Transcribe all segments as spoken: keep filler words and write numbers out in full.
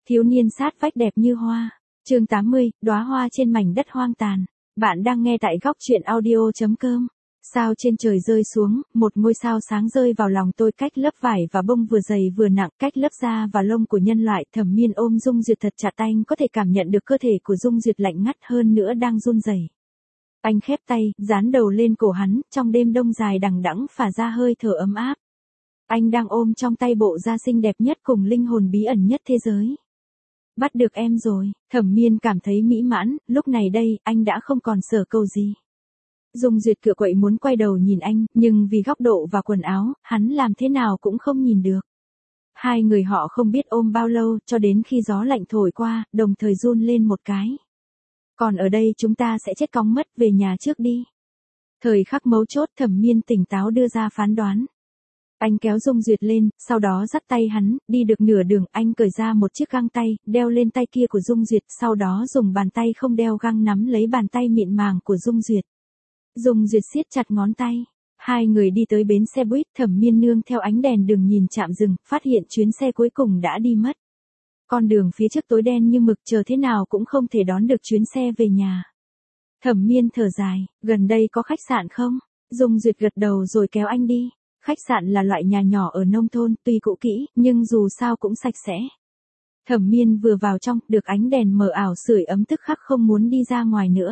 Thiếu niên sát vách đẹp như hoa. Chương tám mươi, đóa hoa trên mảnh đất hoang tàn. Bạn đang nghe tại góc truyện audio chấm com. Sao trên trời rơi xuống, một ngôi sao sáng rơi vào lòng tôi cách lớp vải và bông vừa dày vừa nặng, cách lớp da và lông của nhân loại. Thẩm Miên ôm Dung Duyệt thật chặt, anh có thể cảm nhận được cơ thể của Dung Duyệt lạnh ngắt hơn nữa đang run rẩy. Anh khép tay, dán đầu lên cổ hắn, trong đêm đông dài đằng đẵng phả ra hơi thở ấm áp. Anh đang ôm trong tay bộ da xinh đẹp nhất cùng linh hồn bí ẩn nhất thế giới. Bắt được em rồi, Thẩm Miên cảm thấy mỹ mãn, lúc này đây, anh đã không còn sở cầu gì. Dung Duyệt cựa quậy muốn quay đầu nhìn anh, nhưng vì góc độ và quần áo, hắn làm thế nào cũng không nhìn được. Hai người họ không biết ôm bao lâu, cho đến khi gió lạnh thổi qua, đồng thời run lên một cái. Còn ở đây chúng ta sẽ chết cóng mất, về nhà trước đi. Thời khắc mấu chốt, Thẩm Miên tỉnh táo đưa ra phán đoán. Anh kéo Dung Duyệt lên, sau đó dắt tay hắn, đi được nửa đường, anh cởi ra một chiếc găng tay, đeo lên tay kia của Dung Duyệt, sau đó dùng bàn tay không đeo găng nắm lấy bàn tay mịn màng của Dung Duyệt. Dung Duyệt siết chặt ngón tay. Hai người đi tới bến xe buýt, Thẩm Miên nương theo ánh đèn đường nhìn chạm dừng, phát hiện chuyến xe cuối cùng đã đi mất. Con đường phía trước tối đen như mực, chờ thế nào cũng không thể đón được chuyến xe về nhà. Thẩm Miên thở dài, gần đây có khách sạn không? Dung Duyệt gật đầu rồi kéo anh đi. Khách sạn là loại nhà nhỏ ở nông thôn, tuy cũ kỹ, nhưng dù sao cũng sạch sẽ. Thẩm Miên vừa vào trong, được ánh đèn mờ ảo sưởi ấm tức khắc không muốn đi ra ngoài nữa.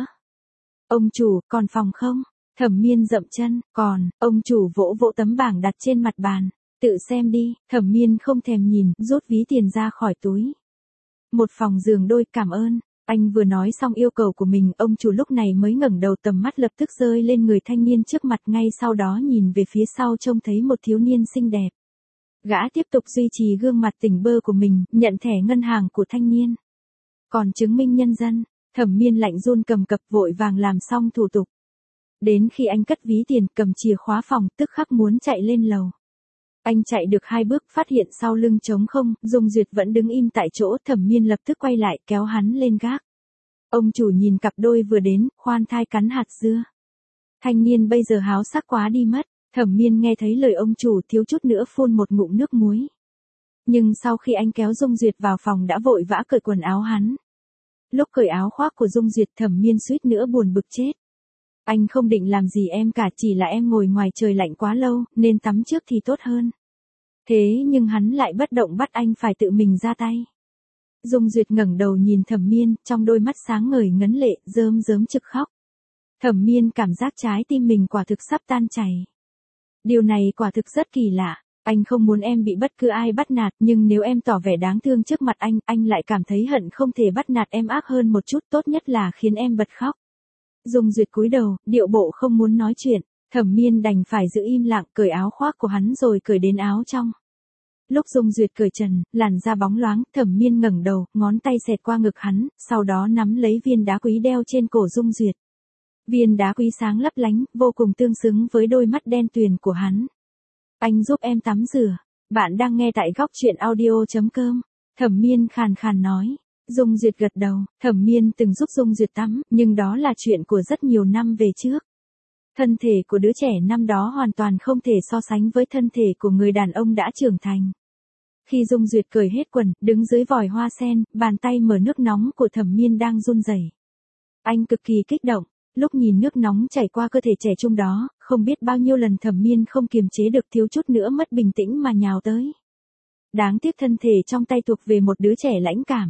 Ông chủ, còn phòng không? Thẩm Miên dậm chân, còn, ông chủ vỗ vỗ tấm bảng đặt trên mặt bàn. Tự xem đi, Thẩm Miên không thèm nhìn, rút ví tiền ra khỏi túi. Một phòng giường đôi, cảm ơn. Anh vừa nói xong yêu cầu của mình, ông chủ lúc này mới ngẩng đầu, tầm mắt lập tức rơi lên người thanh niên trước mặt, ngay sau đó nhìn về phía sau trông thấy một thiếu niên xinh đẹp. Gã tiếp tục duy trì gương mặt tỉnh bơ của mình, nhận thẻ ngân hàng của thanh niên. Còn chứng minh nhân dân, Thẩm Miên lạnh run cầm cập vội vàng làm xong thủ tục. Đến khi anh cất ví tiền, cầm chìa khóa phòng, tức khắc muốn chạy lên lầu. Anh chạy được hai bước, phát hiện sau lưng trống không, Dung Duyệt vẫn đứng im tại chỗ, Thẩm Miên lập tức quay lại, kéo hắn lên gác. Ông chủ nhìn cặp đôi vừa đến, khoan thai cắn hạt dưa. Thanh niên bây giờ háo sắc quá đi mất, Thẩm Miên nghe thấy lời ông chủ thiếu chút nữa phun một ngụm nước muối. Nhưng sau khi anh kéo Dung Duyệt vào phòng đã vội vã cởi quần áo hắn. Lúc cởi áo khoác của Dung Duyệt, Thẩm Miên suýt nữa buồn bực chết. Anh không định làm gì em cả, chỉ là em ngồi ngoài trời lạnh quá lâu, nên tắm trước thì tốt hơn. Thế nhưng hắn lại bất động bắt anh phải tự mình ra tay. Dung Duyệt ngẩng đầu nhìn Thẩm Miên, trong đôi mắt sáng ngời ngấn lệ, rơm rớm trực khóc. Thẩm Miên cảm giác trái tim mình quả thực sắp tan chảy. Điều này quả thực rất kỳ lạ. Anh không muốn em bị bất cứ ai bắt nạt, nhưng nếu em tỏ vẻ đáng thương trước mặt anh, anh lại cảm thấy hận không thể bắt nạt em ác hơn một chút, tốt nhất là khiến em bật khóc. Dung Duyệt cúi đầu, điệu bộ không muốn nói chuyện. Thẩm Miên đành phải giữ im lặng, cởi áo khoác của hắn rồi cởi đến áo trong. Lúc Dung Duyệt cởi trần, làn da bóng loáng, Thẩm Miên ngẩng đầu, ngón tay xẹt qua ngực hắn, sau đó nắm lấy viên đá quý đeo trên cổ Dung Duyệt. Viên đá quý sáng lấp lánh, vô cùng tương xứng với đôi mắt đen tuyền của hắn. Anh giúp em tắm rửa. Bạn đang nghe tại góc truyện audio chấm com. Thẩm Miên khàn khàn nói. Dung Duyệt gật đầu, Thẩm Miên từng giúp Dung Duyệt tắm, nhưng đó là chuyện của rất nhiều năm về trước. Thân thể của đứa trẻ năm đó hoàn toàn không thể so sánh với thân thể của người đàn ông đã trưởng thành. Khi Dung Duyệt cởi hết quần, đứng dưới vòi hoa sen, bàn tay mở nước nóng của Thẩm Miên đang run rẩy. Anh cực kỳ kích động, lúc nhìn nước nóng chảy qua cơ thể trẻ trung đó, không biết bao nhiêu lần Thẩm Miên không kiềm chế được, thiếu chút nữa mất bình tĩnh mà nhào tới. Đáng tiếc thân thể trong tay thuộc về một đứa trẻ lãnh cảm.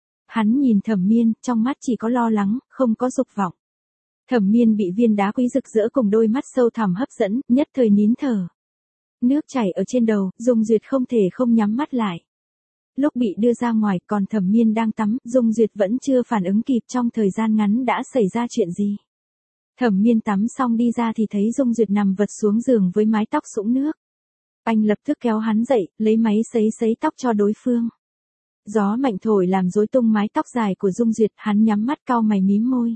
Hắn nhìn Thẩm Miên, trong mắt chỉ có lo lắng, không có dục vọng. Thẩm Miên bị viên đá quý rực rỡ cùng đôi mắt sâu thẳm hấp dẫn, nhất thời nín thở. Nước chảy ở trên đầu, Dung Duyệt không thể không nhắm mắt lại. Lúc bị đưa ra ngoài, còn Thẩm Miên đang tắm, Dung Duyệt vẫn chưa phản ứng kịp trong thời gian ngắn đã xảy ra chuyện gì. Thẩm Miên tắm xong đi ra thì thấy Dung Duyệt nằm vật xuống giường với mái tóc sũng nước. Anh lập tức kéo hắn dậy, lấy máy sấy sấy tóc cho đối phương. Gió mạnh thổi làm rối tung mái tóc dài của Dung Duyệt, hắn nhắm mắt cau mày mím môi.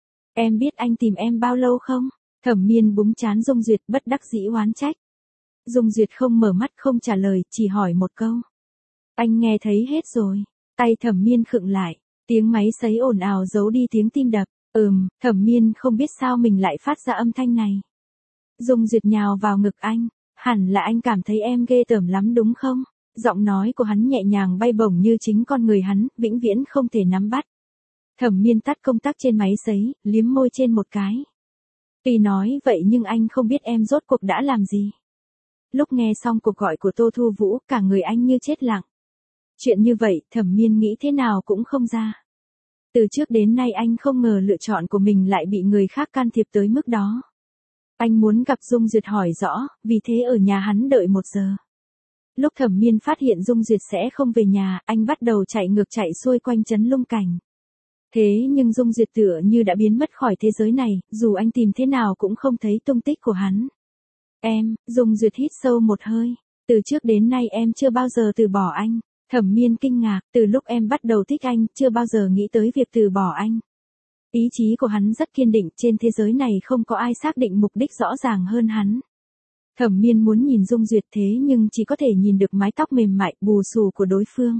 Em biết anh tìm em bao lâu không? Thẩm Miên búng trán Dung Duyệt, bất đắc dĩ oán trách. Dung Duyệt không mở mắt, không trả lời, chỉ hỏi một câu. Anh nghe thấy hết rồi. Tay Thẩm Miên khựng lại, tiếng máy sấy ồn ào giấu đi tiếng tim đập. Ừm, Thẩm Miên không biết sao mình lại phát ra âm thanh này. Dung Duyệt nhào vào ngực anh. Hẳn là anh cảm thấy em ghê tởm lắm đúng không? Giọng nói của hắn nhẹ nhàng bay bổng như chính con người hắn, vĩnh viễn không thể nắm bắt. Thẩm Miên tắt công tắc trên máy sấy, liếm môi trên một cái. Tuy nói vậy nhưng anh không biết em rốt cuộc đã làm gì. Lúc nghe xong cuộc gọi của Tô Thu Vũ, cả người anh như chết lặng. Chuyện như vậy, Thẩm Miên nghĩ thế nào cũng không ra. Từ trước đến nay anh không ngờ lựa chọn của mình lại bị người khác can thiệp tới mức đó. Anh muốn gặp Dung Duyệt hỏi rõ, vì thế ở nhà hắn đợi một giờ. Lúc Thẩm Miên phát hiện Dung Duyệt sẽ không về nhà, anh bắt đầu chạy ngược chạy xuôi quanh trấn Lung Cảnh. Thế nhưng Dung Duyệt tựa như đã biến mất khỏi thế giới này, dù anh tìm thế nào cũng không thấy tung tích của hắn. Em, Dung Duyệt hít sâu một hơi. Từ trước đến nay em chưa bao giờ từ bỏ anh. Thẩm Miên kinh ngạc, từ lúc em bắt đầu thích anh, chưa bao giờ nghĩ tới việc từ bỏ anh. Ý chí của hắn rất kiên định, trên thế giới này không có ai xác định mục đích rõ ràng hơn hắn. Thẩm Miên muốn nhìn Dung Duyệt thế nhưng chỉ có thể nhìn được mái tóc mềm mại, bù xù của đối phương.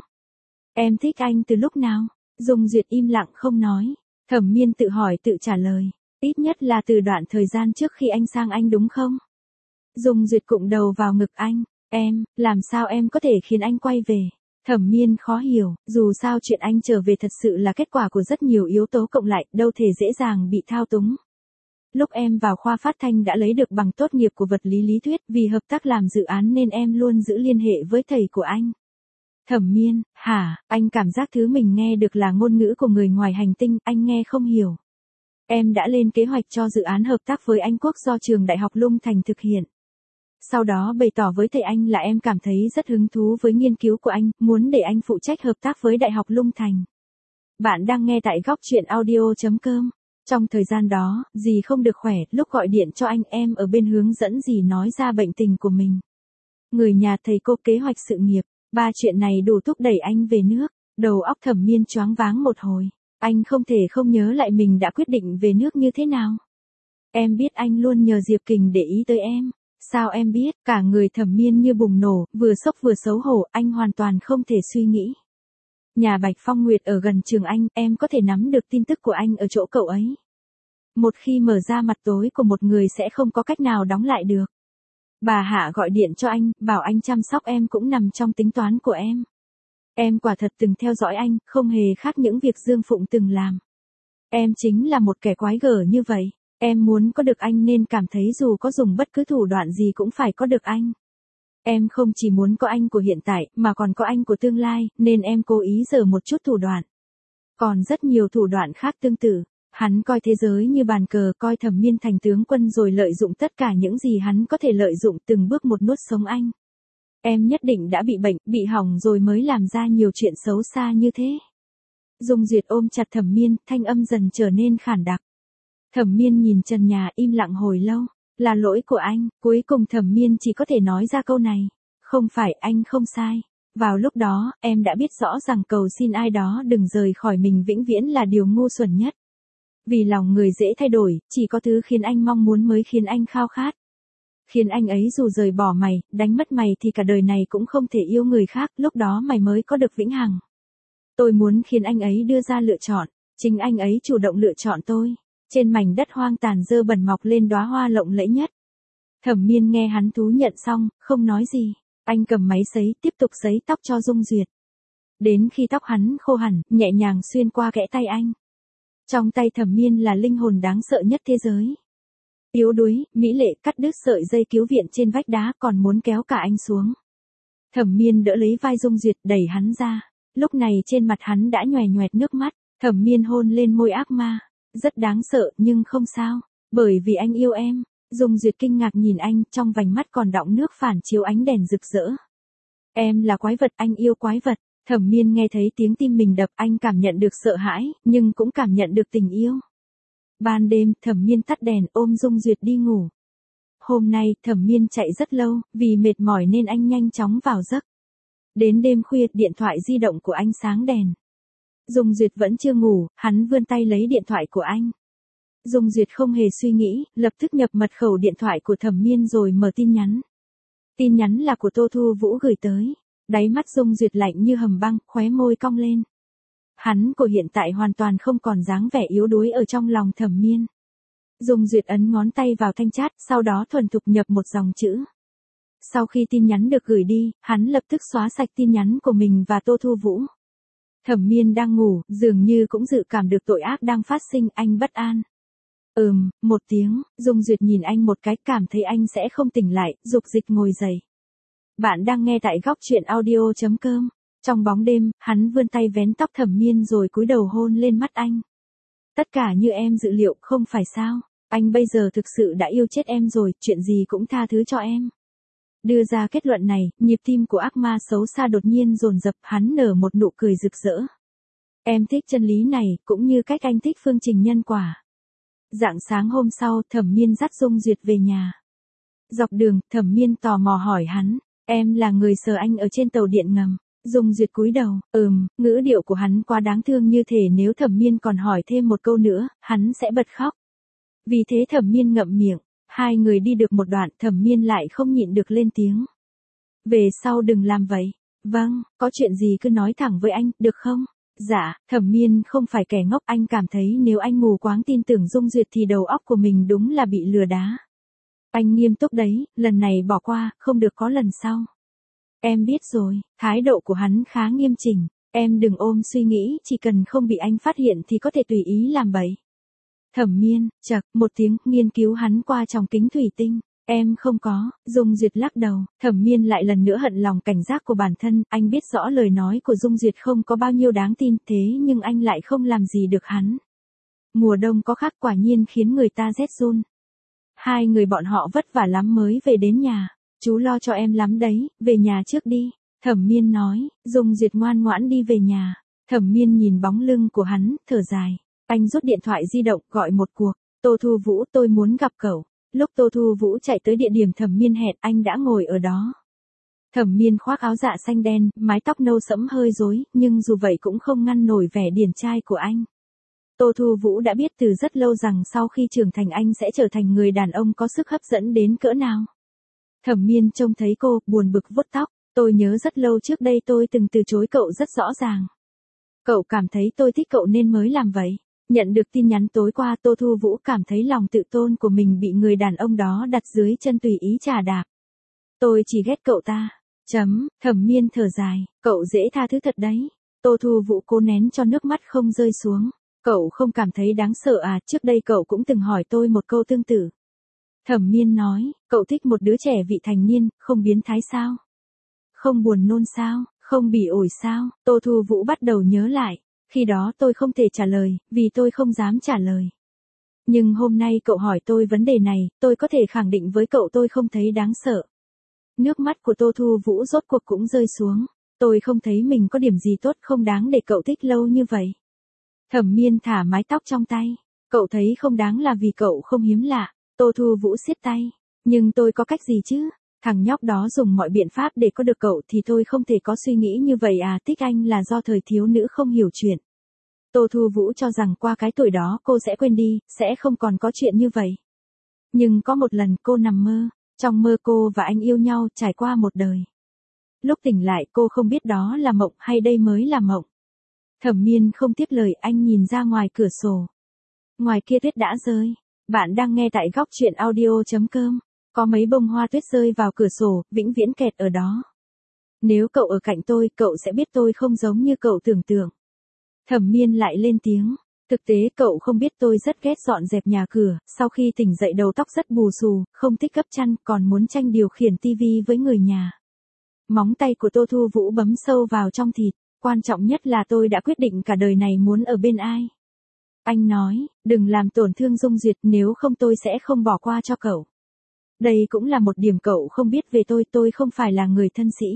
Em thích anh từ lúc nào? Dung Duyệt im lặng không nói. Thẩm Miên tự hỏi tự trả lời. Ít nhất là từ đoạn thời gian trước khi anh sang Anh đúng không? Dung Duyệt cụm đầu vào ngực anh. Em, làm sao em có thể khiến anh quay về? Thẩm Miên khó hiểu, dù sao chuyện anh trở về thật sự là kết quả của rất nhiều yếu tố cộng lại, đâu thể dễ dàng bị thao túng. Lúc em vào khoa phát thanh đã lấy được bằng tốt nghiệp của vật lý lý thuyết, vì hợp tác làm dự án nên em luôn giữ liên hệ với thầy của anh. Thẩm Miên, hả, anh cảm giác thứ mình nghe được là ngôn ngữ của người ngoài hành tinh, anh nghe không hiểu. Em đã lên kế hoạch cho dự án hợp tác với Anh Quốc do trường Đại học Lung Thành thực hiện. Sau đó bày tỏ với thầy anh là em cảm thấy rất hứng thú với nghiên cứu của anh, muốn để anh phụ trách hợp tác với Đại học Lung Thành. Bạn đang nghe tại góc chuyện audio chấm com. Trong thời gian đó, dì không được khỏe, lúc gọi điện cho anh em ở bên hướng dẫn dì nói ra bệnh tình của mình. Người nhà thầy cô kế hoạch sự nghiệp, ba chuyện này đủ thúc đẩy anh về nước. Đầu óc Thẩm Miên choáng váng một hồi, anh không thể không nhớ lại mình đã quyết định về nước như thế nào. Em biết anh luôn nhờ Diệp Kình để ý tới em. Sao em biết? Cả người Thẩm Miên như bùng nổ, vừa sốc vừa xấu hổ, anh hoàn toàn không thể suy nghĩ. Nhà Bạch Phong Nguyệt ở gần trường anh, em có thể nắm được tin tức của anh ở chỗ cậu ấy. Một khi mở ra mặt tối của một người sẽ không có cách nào đóng lại được. Bà Hạ gọi điện cho anh, bảo anh chăm sóc em cũng nằm trong tính toán của em. Em quả thật từng theo dõi anh, không hề khác những việc Dương Phụng từng làm. Em chính là một kẻ quái gở như vậy. Em muốn có được anh nên cảm thấy dù có dùng bất cứ thủ đoạn gì cũng phải có được anh. Em không chỉ muốn có anh của hiện tại, mà còn có anh của tương lai, nên em cố ý giở một chút thủ đoạn. Còn rất nhiều thủ đoạn khác tương tự. Hắn coi thế giới như bàn cờ, coi Thẩm Miên thành tướng quân rồi lợi dụng tất cả những gì hắn có thể lợi dụng, từng bước một nuốt sống anh. Em nhất định đã bị bệnh, bị hỏng rồi mới làm ra nhiều chuyện xấu xa như thế. Dung Duyệt ôm chặt Thẩm Miên, thanh âm dần trở nên khản đặc. Thẩm Miên nhìn trần nhà im lặng hồi lâu. Là lỗi của anh, cuối cùng Thẩm Miên chỉ có thể nói ra câu này. Không phải, anh không sai. Vào lúc đó, em đã biết rõ rằng cầu xin ai đó đừng rời khỏi mình vĩnh viễn là điều ngu xuẩn nhất. Vì lòng người dễ thay đổi, chỉ có thứ khiến anh mong muốn mới khiến anh khao khát. Khiến anh ấy dù rời bỏ mày, đánh mất mày thì cả đời này cũng không thể yêu người khác, lúc đó mày mới có được vĩnh hằng. Tôi muốn khiến anh ấy đưa ra lựa chọn, chính anh ấy chủ động lựa chọn tôi. Trên mảnh đất hoang tàn dơ bẩn mọc lên đóa hoa lộng lẫy nhất. Thẩm Miên nghe hắn thú nhận xong, không nói gì. Anh cầm máy sấy, tiếp tục sấy tóc cho Dung Duyệt. Đến khi tóc hắn khô hẳn, nhẹ nhàng xuyên qua kẽ tay anh. Trong tay Thẩm Miên là linh hồn đáng sợ nhất thế giới. Yếu đuối, mỹ lệ cắt đứt sợi dây cứu viện trên vách đá còn muốn kéo cả anh xuống. Thẩm Miên đỡ lấy vai Dung Duyệt đẩy hắn ra. Lúc này trên mặt hắn đã nhòe nhòe nước mắt. Thẩm Miên hôn lên môi ác ma. Rất đáng sợ nhưng không sao. Bởi vì anh yêu em. Dung Duyệt kinh ngạc nhìn anh, trong vành mắt còn đọng nước phản chiếu ánh đèn rực rỡ. Em là quái vật, anh yêu quái vật. Thẩm Miên nghe thấy tiếng tim mình đập, anh cảm nhận được sợ hãi, nhưng cũng cảm nhận được tình yêu. Ban đêm, Thẩm Miên tắt đèn ôm Dung Duyệt đi ngủ. Hôm nay, Thẩm Miên chạy rất lâu, vì mệt mỏi nên anh nhanh chóng vào giấc. Đến đêm khuya, điện thoại di động của anh sáng đèn. Dung Duyệt vẫn chưa ngủ, hắn vươn tay lấy điện thoại của anh. Dung Duyệt không hề suy nghĩ, lập tức nhập mật khẩu điện thoại của Thẩm Miên rồi mở tin nhắn. Tin nhắn là của Tô Thu Vũ gửi tới. Đáy mắt Dung Duyệt lạnh như hầm băng, khóe môi cong lên. Hắn của hiện tại hoàn toàn không còn dáng vẻ yếu đuối ở trong lòng Thẩm Miên. Dung Duyệt ấn ngón tay vào thanh chat, sau đó thuần thục nhập một dòng chữ. Sau khi tin nhắn được gửi đi, hắn lập tức xóa sạch tin nhắn của mình và Tô Thu Vũ. Thẩm Miên đang ngủ, dường như cũng dự cảm được tội ác đang phát sinh, anh bất an. Ừm, một tiếng, Dung Duyệt nhìn anh một cái, cảm thấy anh sẽ không tỉnh lại, dục dịch ngồi dậy. Bạn đang nghe tại góc truyện audio chấm com. Trong bóng đêm, hắn vươn tay vén tóc Thẩm Miên rồi cúi đầu hôn lên mắt anh. Tất cả như em dự liệu, không phải sao? Anh bây giờ thực sự đã yêu chết em rồi, chuyện gì cũng tha thứ cho em. Đưa ra kết luận này, nhịp tim của ác ma xấu xa đột nhiên dồn dập, hắn nở một nụ cười rực rỡ. Em thích chân lý này, cũng như cách anh thích phương trình nhân quả. Rạng sáng hôm sau, Thẩm Miên dắt Dung Duyệt về nhà. Dọc đường, Thẩm Miên tò mò hỏi hắn, em là người sờ anh ở trên tàu điện ngầm. Dung Duyệt cúi đầu, ừm, ngữ điệu của hắn quá đáng thương, như thể nếu Thẩm Miên còn hỏi thêm một câu nữa, hắn sẽ bật khóc. Vì thế Thẩm Miên ngậm miệng. Hai người đi được một đoạn, Thẩm Miên lại không nhịn được lên tiếng. Về sau đừng làm vậy. Vâng, có chuyện gì cứ nói thẳng với anh, được không? Dạ, Thẩm Miên không phải kẻ ngốc, anh cảm thấy nếu anh mù quáng tin tưởng Dung Duyệt thì đầu óc của mình đúng là bị lừa đá. Anh nghiêm túc đấy, lần này bỏ qua, không được có lần sau. Em biết rồi, thái độ của hắn khá nghiêm chỉnh, em đừng ôm suy nghĩ, chỉ cần không bị anh phát hiện thì có thể tùy ý làm bậy. Thẩm Miên, chậc, một tiếng, nghiên cứu hắn qua trong kính thủy tinh. Em không có, Dung Duyệt lắc đầu, Thẩm Miên lại lần nữa hận lòng cảnh giác của bản thân, anh biết rõ lời nói của Dung Duyệt không có bao nhiêu đáng tin, thế nhưng anh lại không làm gì được hắn. Mùa đông có khác quả nhiên khiến người ta rét run. Hai người bọn họ vất vả lắm mới về đến nhà, chú lo cho em lắm đấy, về nhà trước đi. Thẩm Miên nói, Dung Duyệt ngoan ngoãn đi về nhà. Thẩm Miên nhìn bóng lưng của hắn, thở dài. Anh rút điện thoại di động, gọi một cuộc. Tô Thu Vũ, tôi muốn gặp cậu. Lúc Tô Thu Vũ chạy tới địa điểm Thẩm Miên hẹn, anh đã ngồi ở đó. Thẩm Miên khoác áo dạ xanh đen, mái tóc nâu sẫm hơi rối, nhưng dù vậy cũng không ngăn nổi vẻ điển trai của anh. Tô Thu Vũ đã biết từ rất lâu rằng sau khi trưởng thành anh sẽ trở thành người đàn ông có sức hấp dẫn đến cỡ nào. Thẩm Miên trông thấy cô, buồn bực vuốt tóc. Tôi nhớ rất lâu trước đây tôi từng từ chối cậu rất rõ ràng. Cậu cảm thấy tôi thích cậu nên mới làm vậy. Nhận được tin nhắn tối qua, Tô Thu Vũ cảm thấy lòng tự tôn của mình bị người đàn ông đó đặt dưới chân tùy ý chà đạp. Tôi chỉ ghét cậu ta. Chấm, Thẩm Miên thở dài, cậu dễ tha thứ thật đấy. Tô Thu Vũ cố nén cho nước mắt không rơi xuống. Cậu không cảm thấy đáng sợ à, trước đây cậu cũng từng hỏi tôi một câu tương tự. Thẩm Miên nói, cậu thích một đứa trẻ vị thành niên, không biến thái sao? Không buồn nôn sao? Không bỉ ổi sao? Tô Thu Vũ bắt đầu nhớ lại. Khi đó tôi không thể trả lời, vì tôi không dám trả lời. Nhưng hôm nay cậu hỏi tôi vấn đề này, tôi có thể khẳng định với cậu tôi không thấy đáng sợ. Nước mắt của Tô Thu Vũ rốt cuộc cũng rơi xuống. Tôi không thấy mình có điểm gì tốt không đáng để cậu thích lâu như vậy. Thẩm Miên thả mái tóc trong tay. Cậu thấy không đáng là vì cậu không hiếm lạ. Tô Thu Vũ siết tay. Nhưng tôi có cách gì chứ? Thằng nhóc đó dùng mọi biện pháp để có được cậu thì tôi không thể có suy nghĩ như vậy à, thích anh là do thời thiếu nữ không hiểu chuyện. Tô Thu Vũ cho rằng qua cái tuổi đó cô sẽ quên đi, sẽ không còn có chuyện như vậy. Nhưng có một lần cô nằm mơ, trong mơ cô và anh yêu nhau trải qua một đời. Lúc tỉnh lại cô không biết đó là mộng hay đây mới là mộng. Thẩm Miên không tiếp lời, anh nhìn ra ngoài cửa sổ. Ngoài kia tuyết đã rơi. Bạn đang nghe tại góc truyện audio chấm com. Có mấy bông hoa tuyết rơi vào cửa sổ, vĩnh viễn kẹt ở đó. Nếu cậu ở cạnh tôi, cậu sẽ biết tôi không giống như cậu tưởng tượng. Thẩm Miên lại lên tiếng. Thực tế cậu không biết tôi rất ghét dọn dẹp nhà cửa, sau khi tỉnh dậy đầu tóc rất bù xù, không thích gấp chăn, còn muốn tranh điều khiển tivi với người nhà. Móng tay của Tô Thu Vũ bấm sâu vào trong thịt, quan trọng nhất là tôi đã quyết định cả đời này muốn ở bên ai. Anh nói, đừng làm tổn thương Dung Duyệt, nếu không tôi sẽ không bỏ qua cho cậu. Đây cũng là một điểm cậu không biết về tôi, tôi không phải là người thân sĩ.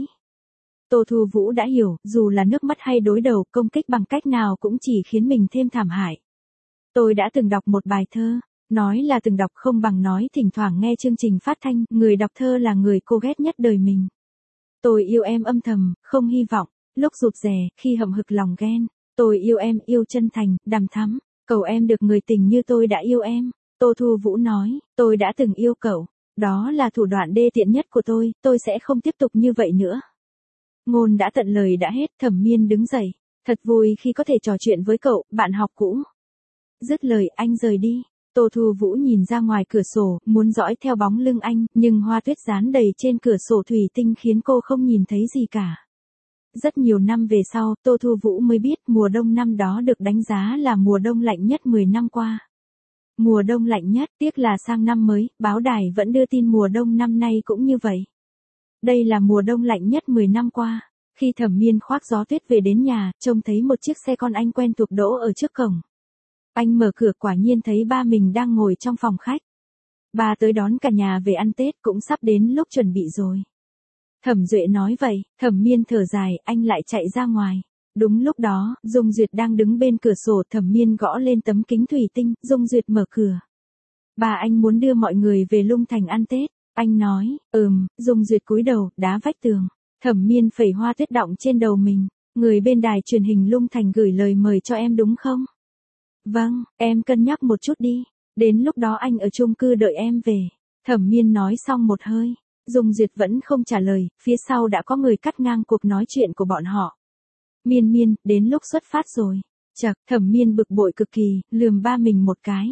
Tô Thu Vũ đã hiểu, dù là nước mắt hay đối đầu, công kích bằng cách nào cũng chỉ khiến mình thêm thảm hại. Tôi đã từng đọc một bài thơ, nói là từng đọc không bằng nói, thỉnh thoảng nghe chương trình phát thanh, người đọc thơ là người cô ghét nhất đời mình. Tôi yêu em âm thầm, không hy vọng, lúc rụt rè, khi hậm hực lòng ghen. Tôi yêu em, yêu chân thành, đằm thắm, cầu em được người tình như tôi đã yêu em. Tô Thu Vũ nói, tôi đã từng yêu cậu, đó là thủ đoạn đê tiện nhất của tôi, tôi sẽ không tiếp tục như vậy nữa. Ngôn đã tận lời đã hết, Thẩm Miên đứng dậy, thật vui khi có thể trò chuyện với cậu, bạn học cũ. Dứt lời anh rời đi. Tô Thu Vũ nhìn ra ngoài cửa sổ, muốn dõi theo bóng lưng anh, nhưng hoa tuyết dán đầy trên cửa sổ thủy tinh khiến cô không nhìn thấy gì cả. Rất nhiều năm về sau, Tô Thu Vũ mới biết mùa đông năm đó được đánh giá là mùa đông lạnh nhất mười năm qua. Mùa đông lạnh nhất, tiếc là sang năm mới, báo đài vẫn đưa tin mùa đông năm nay cũng như vậy. Đây là mùa đông lạnh nhất mười năm qua. Khi Thẩm Miên khoác gió tuyết về đến nhà, trông thấy một chiếc xe con anh quen thuộc đỗ ở trước cổng. Anh mở cửa quả nhiên thấy ba mình đang ngồi trong phòng khách. Ba tới đón cả nhà về ăn Tết cũng sắp đến lúc chuẩn bị rồi. Thẩm Duệ nói vậy, Thẩm Miên thở dài, anh lại chạy ra ngoài. Đúng lúc đó, Dung Duyệt đang đứng bên cửa sổ, Thẩm Miên gõ lên tấm kính thủy tinh, Dung Duyệt mở cửa. Bà anh muốn đưa mọi người về Lung Thành ăn Tết. Anh nói, ừm, Dung Duyệt cúi đầu, đá vách tường. Thẩm Miên phẩy hoa tuyết đọng trên đầu mình. Người bên đài truyền hình Lung Thành gửi lời mời cho em đúng không? Vâng, em cân nhắc một chút đi. Đến lúc đó anh ở chung cư đợi em về. Thẩm Miên nói xong một hơi. Dung Duyệt vẫn không trả lời, phía sau đã có người cắt ngang cuộc nói chuyện của bọn họ. Miên Miên, đến lúc xuất phát rồi. Chậc, Thẩm Miên bực bội cực kỳ, lườm ba mình một cái.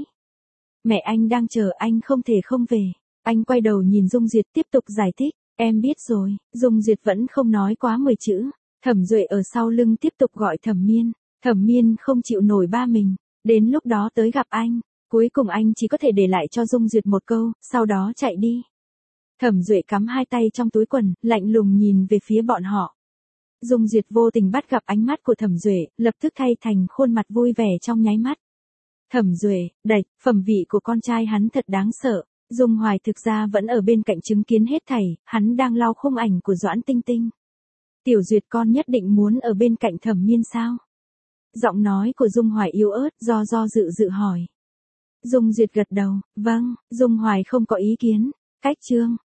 Mẹ anh đang chờ, anh không thể không về. Anh quay đầu nhìn Dung Duyệt tiếp tục giải thích. Em biết rồi. Dung Duyệt vẫn không nói quá mười chữ. Thẩm Duệ ở sau lưng tiếp tục gọi Thẩm Miên. Thẩm Miên không chịu nổi ba mình. Đến lúc đó tới gặp anh. Cuối cùng anh chỉ có thể để lại cho Dung Duyệt một câu, sau đó chạy đi. Thẩm Duệ cắm hai tay trong túi quần, lạnh lùng nhìn về phía bọn họ. Dung Duyệt vô tình bắt gặp ánh mắt của Thẩm Duệ, lập tức thay thành khuôn mặt vui vẻ trong nháy mắt. Thẩm Duệ, đạch, phẩm vị của con trai hắn thật đáng sợ. Dung Hoài thực ra vẫn ở bên cạnh chứng kiến hết thảy, hắn đang lau khung ảnh của Doãn Tinh Tinh. Tiểu Duyệt con nhất định muốn ở bên cạnh Thẩm Miên sao? Giọng nói của Dung Hoài yếu ớt, do do dự dự hỏi. Dung Duyệt gật đầu, vâng, Dung Hoài không có ý kiến. Cách chương